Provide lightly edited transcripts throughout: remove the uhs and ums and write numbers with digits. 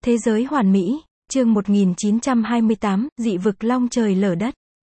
Thế giới hoàn mỹ, chương 1928, dị vực long trời lở đất.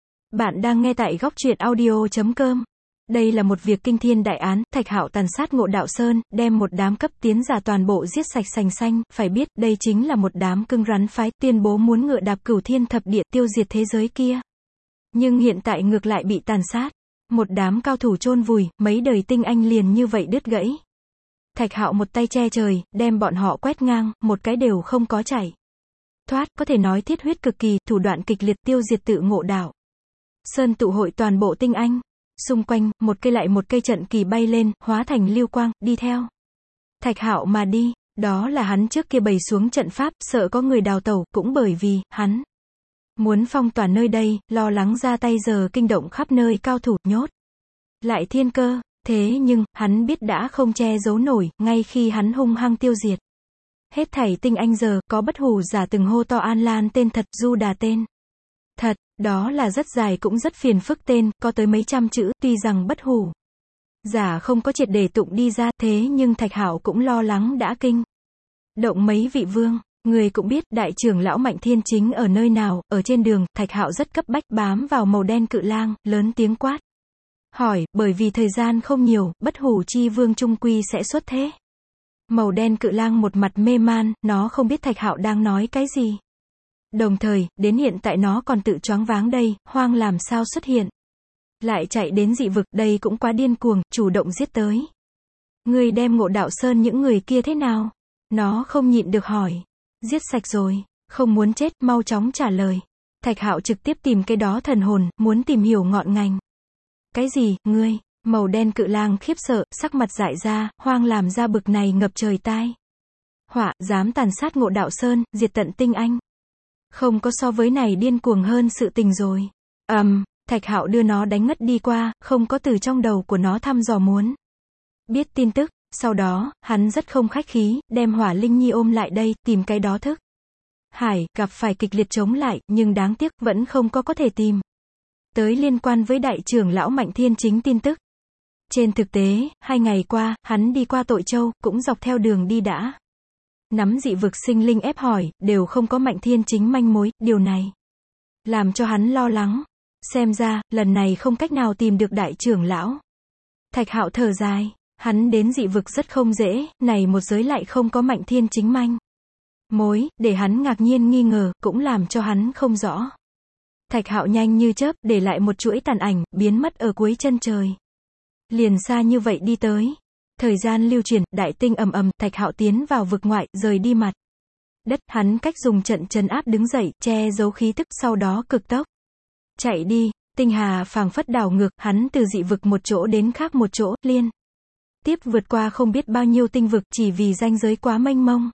Bạn đang nghe tại góc truyện audio.com. Đây là một việc kinh thiên đại án, Thạch Hạo tàn sát Ngộ Đạo Sơn, đem một đám cấp tiến giả toàn bộ giết sạch sành xanh, phải biết, đây chính là một đám cưng rắn phái, tuyên bố muốn ngựa đạp cửu thiên thập địa, tiêu diệt thế giới kia. Nhưng hiện tại ngược lại bị tàn sát. Một đám cao thủ chôn vùi, mấy đời tinh anh liền như vậy đứt gãy. Thạch Hạo một tay che trời, đem bọn họ quét ngang, một cái đều không có chảy thoát, có thể nói thiết huyết cực kỳ, thủ đoạn kịch liệt, tiêu diệt tự Ngộ Đạo Sơn, tụ hội toàn bộ tinh anh. Xung quanh, một cây lại một cây trận kỳ bay lên, hóa thành lưu quang, đi theo Thạch Hạo mà đi. Đó là hắn trước kia bày xuống trận pháp, sợ có người đào tẩu, cũng bởi vì hắn muốn phong tỏa nơi đây, lo lắng ra tay giờ kinh động khắp nơi cao thủ, nhốt lại thiên cơ. Thế nhưng, hắn biết đã không che giấu nổi, ngay khi hắn hung hăng tiêu diệt hết thảy tinh anh giờ, có bất hủ giả từng hô to An Lan tên thật, Du Đà tên thật, đó là rất dài cũng rất phiền phức tên, có tới mấy trăm chữ, tuy rằng bất hủ giả không có triệt để tụng đi ra, thế nhưng Thạch Hạo cũng lo lắng đã kinh động mấy vị vương. Người cũng biết, đại trưởng lão Mạnh Thiên Chính ở nơi nào, ở trên đường, Thạch Hạo rất cấp bách bám vào màu đen cự lang, lớn tiếng quát hỏi, bởi vì thời gian không nhiều, bất hủ chi vương trung quy sẽ xuất thế. Màu đen cự lang một mặt mê man, nó không biết Thạch Hạo đang nói cái gì. Đồng thời, đến hiện tại nó còn tự choáng váng đây, hoang làm sao xuất hiện. Lại chạy đến dị vực, đây cũng quá điên cuồng, chủ động giết tới. Người đem Ngộ Đạo Sơn những người kia thế nào? Nó không nhịn được hỏi. Giết sạch rồi, không muốn chết, mau chóng trả lời. Thạch Hạo trực tiếp tìm cái đó thần hồn, muốn tìm hiểu ngọn ngành. Cái gì, ngươi? Màu đen cự lang khiếp sợ, sắc mặt dại ra, hoang làm ra bực này ngập trời tai họa, dám tàn sát Ngộ Đạo Sơn, diệt tận tinh anh. Không có so với này điên cuồng hơn sự tình rồi. Thạch Hạo đưa nó đánh ngất đi qua, không có từ trong đầu của nó thăm dò muốn biết tin tức. Sau đó, hắn rất không khách khí, đem Hỏa Linh Nhi ôm lại đây, tìm cái đó thức hải, gặp phải kịch liệt chống lại, nhưng đáng tiếc, vẫn không có thể tìm tới liên quan với đại trưởng lão Mạnh Thiên Chính tin tức. Trên thực tế, 2 ngày qua, hắn đi qua Tội Châu, cũng dọc theo đường đi đã nắm dị vực sinh linh ép hỏi, đều không có Mạnh Thiên Chính manh mối, điều này làm cho hắn lo lắng. Xem ra, lần này không cách nào tìm được đại trưởng lão. Thạch Hạo thở dài, hắn đến dị vực rất không dễ, này một giới lại không có Mạnh Thiên Chính manh mối, để hắn ngạc nhiên nghi ngờ, cũng làm cho hắn không rõ. Thạch Hạo nhanh như chớp, để lại một chuỗi tàn ảnh, biến mất ở cuối chân trời. Liền xa như vậy đi tới. Thời gian lưu chuyển, đại tinh ầm ầm, Thạch Hạo tiến vào vực ngoại, rời đi mặt đất, hắn cách dùng trận trấn áp đứng dậy, che giấu khí tức, sau đó cực tốc chạy đi. Tinh hà phảng phất đảo ngược, hắn từ dị vực một chỗ đến khác một chỗ, liên tiếp vượt qua không biết bao nhiêu tinh vực, chỉ vì ranh giới quá mênh mông.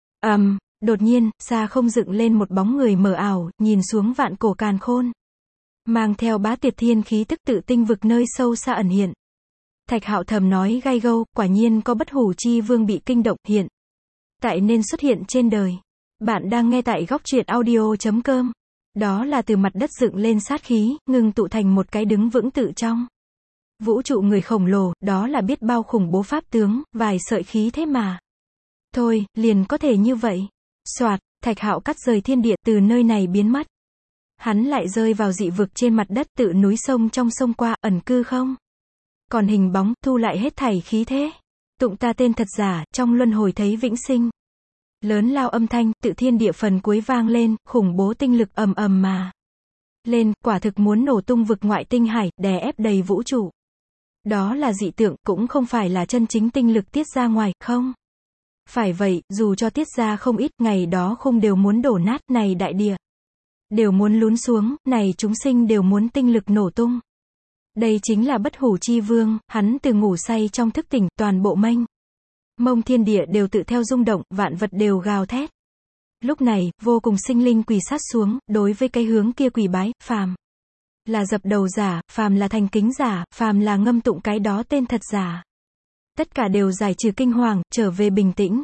Đột nhiên, xa không dựng lên một bóng người mờ ảo, nhìn xuống vạn cổ càn khôn, mang theo bá tiệp thiên khí tức tự tinh vực nơi sâu xa ẩn hiện. Thạch Hạo thầm nói gay gâu, quả nhiên có bất hủ chi vương bị kinh động, hiện tại nên xuất hiện trên đời. Bạn đang nghe tại góc truyện audio.com. Đó là từ mặt đất dựng lên sát khí, ngưng tụ thành một cái đứng vững tự trong vũ trụ người khổng lồ, đó là biết bao khủng bố pháp tướng, vài sợi khí thế mà thôi, liền có thể như vậy. Soạt, Thạch Hạo cắt rời thiên địa, từ nơi này biến mất. Hắn lại rơi vào dị vực trên mặt đất, tự núi sông trong sông qua, ẩn cư không còn hình bóng, thu lại hết thảy khí thế. Tụng ta tên thật giả, trong luân hồi thấy vĩnh sinh. Lớn lao âm thanh, tự thiên địa phần cuối vang lên, khủng bố tinh lực ầm ầm mà lên, quả thực muốn nổ tung vực ngoại tinh hải, đè ép đầy vũ trụ. Đó là dị tượng, cũng không phải là chân chính tinh lực tiết ra ngoài, không phải vậy, dù cho tiết ra không ít, ngày đó khung đều muốn đổ nát, này đại địa đều muốn lún xuống, này chúng sinh đều muốn tinh lực nổ tung. Đây chính là bất hủ chi vương, hắn từ ngủ say trong thức tỉnh, toàn bộ mênh mông thiên địa đều tự theo rung động, vạn vật đều gào thét. Lúc này, vô cùng sinh linh quỳ sát xuống, đối với cái hướng kia quỳ bái, phàm là dập đầu giả, phàm là thành kính giả, phàm là ngâm tụng cái đó tên thật giả. Tất cả đều giải trừ kinh hoàng, trở về bình tĩnh.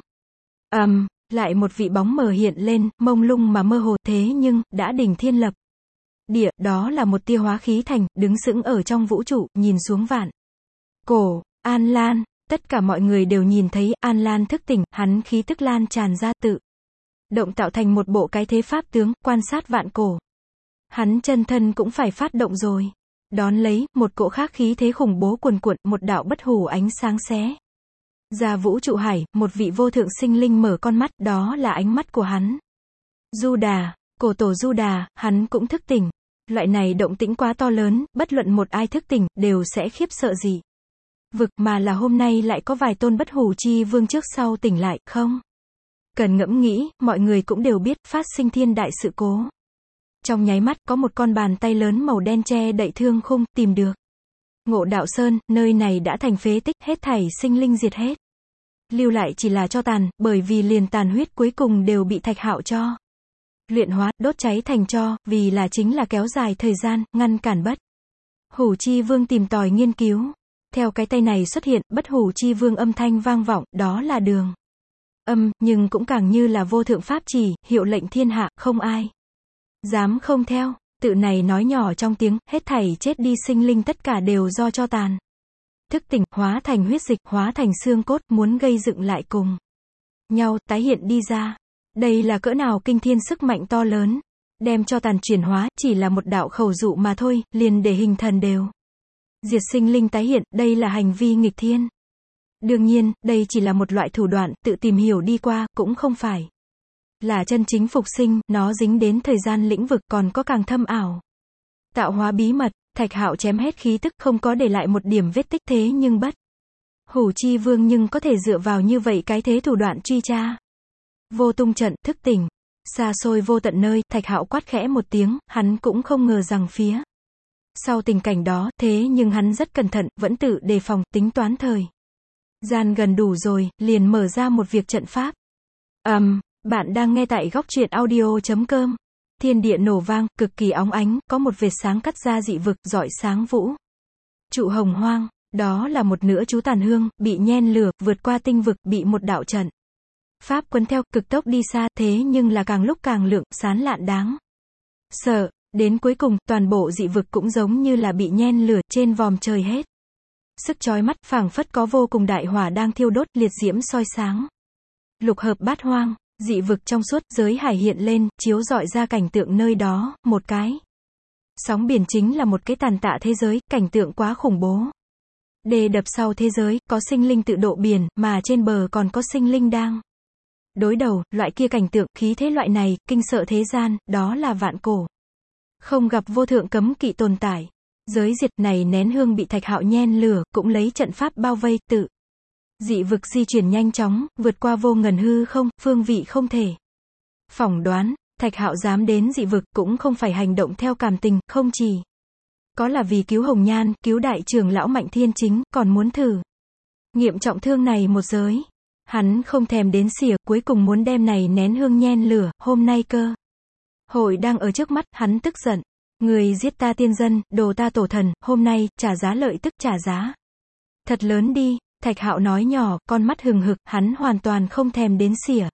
Lại một vị bóng mờ hiện lên, mông lung mà mơ hồ, thế nhưng, đã đỉnh thiên lập địa, đó là một tia hóa khí thành, đứng sững ở trong vũ trụ, nhìn xuống vạn cổ, An Lan. Tất cả mọi người đều nhìn thấy, An Lan thức tỉnh, hắn khí tức lan tràn ra tự động tạo thành một bộ cái thế pháp tướng, quan sát vạn cổ. Hắn chân thân cũng phải phát động rồi. Đón lấy, một cỗ khác khí thế khủng bố cuồn cuộn, một đạo bất hủ ánh sáng xé ra vũ trụ hải, một vị vô thượng sinh linh mở con mắt, đó là ánh mắt của hắn. Du Đà, cổ tổ Du Đà, hắn cũng thức tỉnh. Loại này động tĩnh quá to lớn, bất luận một ai thức tỉnh, đều sẽ khiếp sợ gì. Vực mà là hôm nay lại có vài tôn bất hủ chi vương trước sau tỉnh lại, không? Cần ngẫm nghĩ, mọi người cũng đều biết, phát sinh thiên đại sự cố. Trong nháy mắt, có một con bàn tay lớn màu đen che đậy thương khung, tìm được. Ngộ Đạo Sơn, nơi này đã thành phế tích, hết thảy sinh linh diệt hết. Lưu lại chỉ là tro tàn, bởi vì liền tàn huyết cuối cùng đều bị Thạch Hạo cho luyện hóa, đốt cháy thành tro, vì là chính là kéo dài thời gian, ngăn cản bất hủ chi vương tìm tòi nghiên cứu. Theo cái tay này xuất hiện, bất hủ chi vương âm thanh vang vọng, đó là đường âm, nhưng cũng càng như là vô thượng pháp chỉ, hiệu lệnh thiên hạ, không ai dám không theo. Tự này nói nhỏ trong tiếng, hết thảy chết đi sinh linh tất cả đều do cho tàn thức tỉnh, hóa thành huyết dịch, hóa thành xương cốt, muốn gây dựng lại cùng nhau, tái hiện đi ra. Đây là cỡ nào kinh thiên sức mạnh to lớn. Đem cho tàn chuyển hóa, chỉ là một đạo khẩu dụ mà thôi, liền để hình thần đều diệt sinh linh tái hiện, đây là hành vi nghịch thiên. Đương nhiên, đây chỉ là một loại thủ đoạn, tự tìm hiểu đi qua, cũng không phải là chân chính phục sinh, nó dính đến thời gian lĩnh vực, còn có càng thâm ảo. Tạo hóa bí mật, Thạch Hạo chém hết khí tức, không có để lại một điểm vết tích, thế nhưng bất hủ chi vương nhưng có thể dựa vào như vậy cái thế thủ đoạn truy tra. Vô tung trận, thức tỉnh. Xa xôi vô tận nơi, Thạch Hạo quát khẽ một tiếng, hắn cũng không ngờ rằng phía sau tình cảnh đó, thế nhưng hắn rất cẩn thận, vẫn tự đề phòng, tính toán thời gian gần đủ rồi, liền mở ra một việc trận pháp. Bạn đang nghe tại góc truyện audio.com. Thiên địa nổ vang, cực kỳ óng ánh, có một vệt sáng cắt ra dị vực, rọi sáng vũ trụ hồng hoang. Đó là một nửa chú tàn hương, bị nhen lửa, vượt qua tinh vực, bị một đạo trận pháp quấn theo, cực tốc đi xa, thế nhưng là càng lúc càng lượng, sán lạn đáng sợ. Đến cuối cùng, toàn bộ dị vực cũng giống như là bị nhen lửa, trên vòm trời hết sức chói mắt, phảng phất có vô cùng đại hỏa đang thiêu đốt, liệt diễm soi sáng lục hợp bát hoang. Dị vực trong suốt, giới hải hiện lên, chiếu rọi ra cảnh tượng nơi đó, một cái sóng biển chính là một cái tàn tạ thế giới, cảnh tượng quá khủng bố. Đê đập sau thế giới, có sinh linh tự độ biển, mà trên bờ còn có sinh linh đang đối đầu, loại kia cảnh tượng, khí thế loại này, kinh sợ thế gian, đó là vạn cổ không gặp vô thượng cấm kỵ tồn tại. Giới diệt này nén hương bị Thạch Hạo nhen lửa, cũng lấy trận pháp bao vây, tự dị vực di chuyển nhanh chóng, vượt qua vô ngần hư không, phương vị không thể phỏng đoán. Thạch Hạo dám đến dị vực, cũng không phải hành động theo cảm tình, không chỉ có là vì cứu Hồng Nhan, cứu đại trưởng lão Mạnh Thiên Chính, còn muốn thử nghiệm trọng thương này một giới. Hắn không thèm đến xỉa, cuối cùng muốn đem này nén hương nhen lửa, hôm nay cơ hội đang ở trước mắt, hắn tức giận. Người giết ta tiên dân, đồ ta tổ thần, hôm nay, trả giá lợi tức trả giá thật lớn đi. Thạch Hạo nói nhỏ, con mắt hừng hực, hắn hoàn toàn không thèm đến xỉa.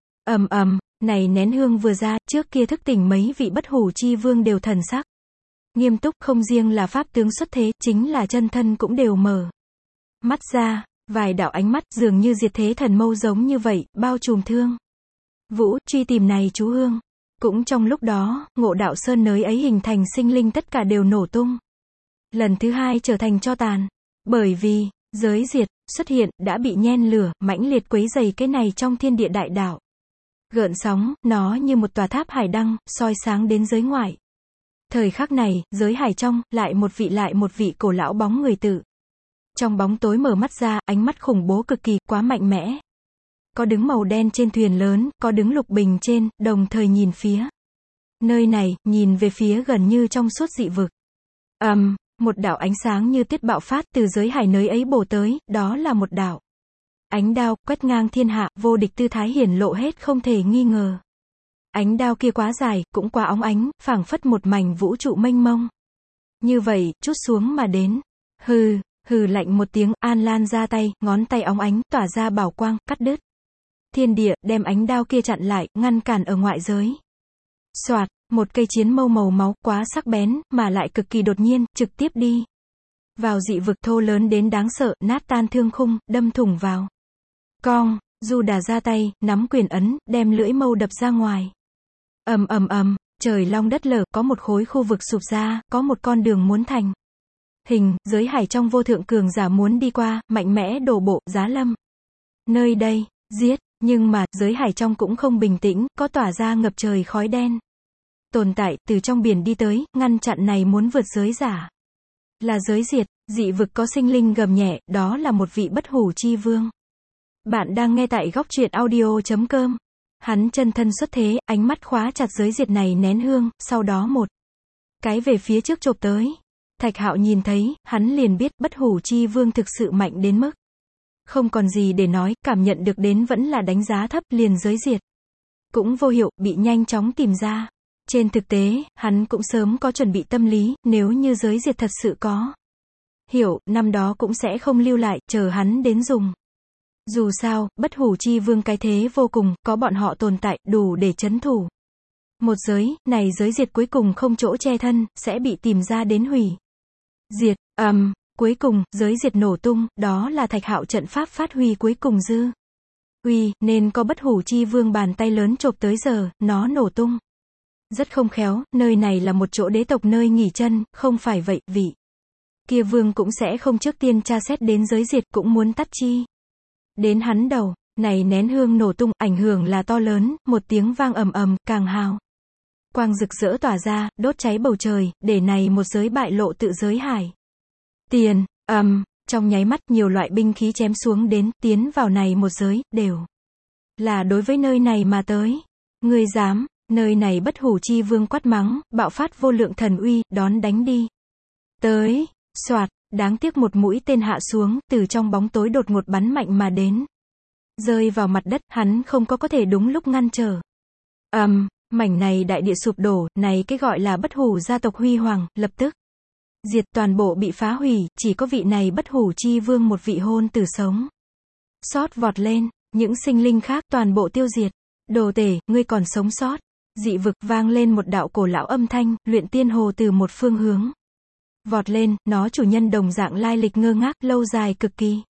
Này nén hương vừa ra, trước kia thức tỉnh mấy vị bất hủ chi vương đều thần sắc nghiêm túc, không riêng là pháp tướng xuất thế, chính là chân thân cũng đều mở mắt ra, vài đạo ánh mắt dường như diệt thế thần mâu giống như vậy, bao trùm thương vũ, truy tìm này chú hương. Cũng trong lúc đó, Ngộ Đạo Sơn nơi ấy hình thành sinh linh tất cả đều nổ tung. Lần thứ hai trở thành tro tàn. Bởi vì, giới diệt, xuất hiện, đã bị nhen lửa, mãnh liệt quấy dày cái này trong thiên địa đại đạo. Gợn sóng, nó như một tòa tháp hải đăng, soi sáng đến giới ngoại. Thời khắc này, giới hải trong, lại một vị cổ lão bóng người tự trong bóng tối mở mắt ra, ánh mắt khủng bố cực kỳ, quá mạnh mẽ. Có đứng màu đen trên thuyền lớn, có đứng lục bình trên, đồng thời nhìn phía nơi này, nhìn về phía gần như trong suốt dị vực. Một đạo ánh sáng như tuyết bạo phát từ giới hải nơi ấy bổ tới, đó là một đạo ánh đao, quét ngang thiên hạ, vô địch tư thái hiển lộ hết không thể nghi ngờ. Ánh đao kia quá dài, cũng quá óng ánh, phảng phất một mảnh vũ trụ mênh mông. Như vậy, trút xuống mà đến. Hừ lạnh một tiếng, An Lan ra tay, ngón tay óng ánh, tỏa ra bảo quang, cắt đứt thiên địa, đem ánh đao kia chặn lại, ngăn cản ở ngoại giới. Soạt, một cây chiến mâu màu máu, quá sắc bén, mà lại cực kỳ đột nhiên, trực tiếp đi vào dị vực, thô lớn đến đáng sợ, nát tan thương khung, đâm thủng vào. Cong, Du Đà ra tay, nắm quyền ấn, đem lưỡi mâu đập ra ngoài. Ầm ầm ầm, trời long đất lở, có một khối khu vực sụp ra, có một con đường muốn thành hình, giới hải trong vô thượng cường giả muốn đi qua, mạnh mẽ đổ bộ, giá lâm. Nơi đây, giết, nhưng mà, giới hải trong cũng không bình tĩnh, có tỏa ra ngập trời khói đen. Tồn tại, từ trong biển đi tới, ngăn chặn này muốn vượt giới giả. Là giới diệt, dị vực có sinh linh gầm nhẹ, đó là một vị bất hủ chi vương. Bạn đang nghe tại góc truyện audio.com. Hắn chân thân xuất thế, ánh mắt khóa chặt giới diệt này nén hương, sau đó một cái về phía trước chộp tới. Thạch Hạo nhìn thấy, hắn liền biết, bất hủ chi vương thực sự mạnh đến mức không còn gì để nói, cảm nhận được đến vẫn là đánh giá thấp, liền giới diệt. Cũng vô hiệu, bị nhanh chóng tìm ra. Trên thực tế, hắn cũng sớm có chuẩn bị tâm lý, nếu như giới diệt thật sự có hiểu, năm đó cũng sẽ không lưu lại, chờ hắn đến dùng. Dù sao, bất hủ chi vương cái thế vô cùng, có bọn họ tồn tại, đủ để trấn thủ. Một giới, này giới diệt cuối cùng không chỗ che thân, sẽ bị tìm ra đến hủy. Diệt, cuối cùng, giới diệt nổ tung, đó là Thạch Hạo trận pháp phát huy cuối cùng dư uy, nên có bất hủ chi vương bàn tay lớn chộp tới giờ, nó nổ tung. Rất không khéo, nơi này là một chỗ đế tộc nơi nghỉ chân, không phải vậy, vị kia vương cũng sẽ không trước tiên tra xét đến giới diệt, cũng muốn tắt chi đến hắn đầu. Này nén hương nổ tung, ảnh hưởng là to lớn, một tiếng vang ầm ầm, càng hào quang rực rỡ tỏa ra, đốt cháy bầu trời, để này một giới bại lộ tự giới hải. Tiền, trong nháy mắt nhiều loại binh khí chém xuống đến, tiến vào này một giới, đều là đối với nơi này mà tới. Ngươi dám, nơi này bất hủ chi vương quát mắng, bạo phát vô lượng thần uy, đón đánh đi. Tới, soạt, đáng tiếc một mũi tên hạ xuống, từ trong bóng tối đột ngột bắn mạnh mà đến. Rơi vào mặt đất, hắn không có thể đúng lúc ngăn trở. Mảnh này đại địa sụp đổ, này cái gọi là bất hủ gia tộc huy hoàng, lập tức diệt, toàn bộ bị phá hủy, chỉ có vị này bất hủ chi vương một vị hôn tử sống sót vọt lên, những sinh linh khác toàn bộ tiêu diệt. Đồ tể, ngươi còn sống sót. Dị vực vang lên một đạo cổ lão âm thanh, luyện tiên hồ từ một phương hướng vọt lên, nó chủ nhân đồng dạng lai lịch ngơ ngác, lâu dài cực kỳ.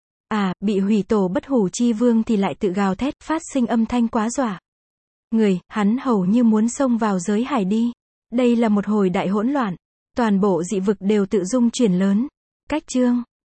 Bị hủy tổ bất hủ chi vương thì lại tự gào thét, phát sinh âm thanh quá dọa người, hắn hầu như muốn xông vào giới hải đi. Đây là một hồi đại hỗn loạn. Toàn bộ dị vực đều tự dung chuyển lớn. Cách chương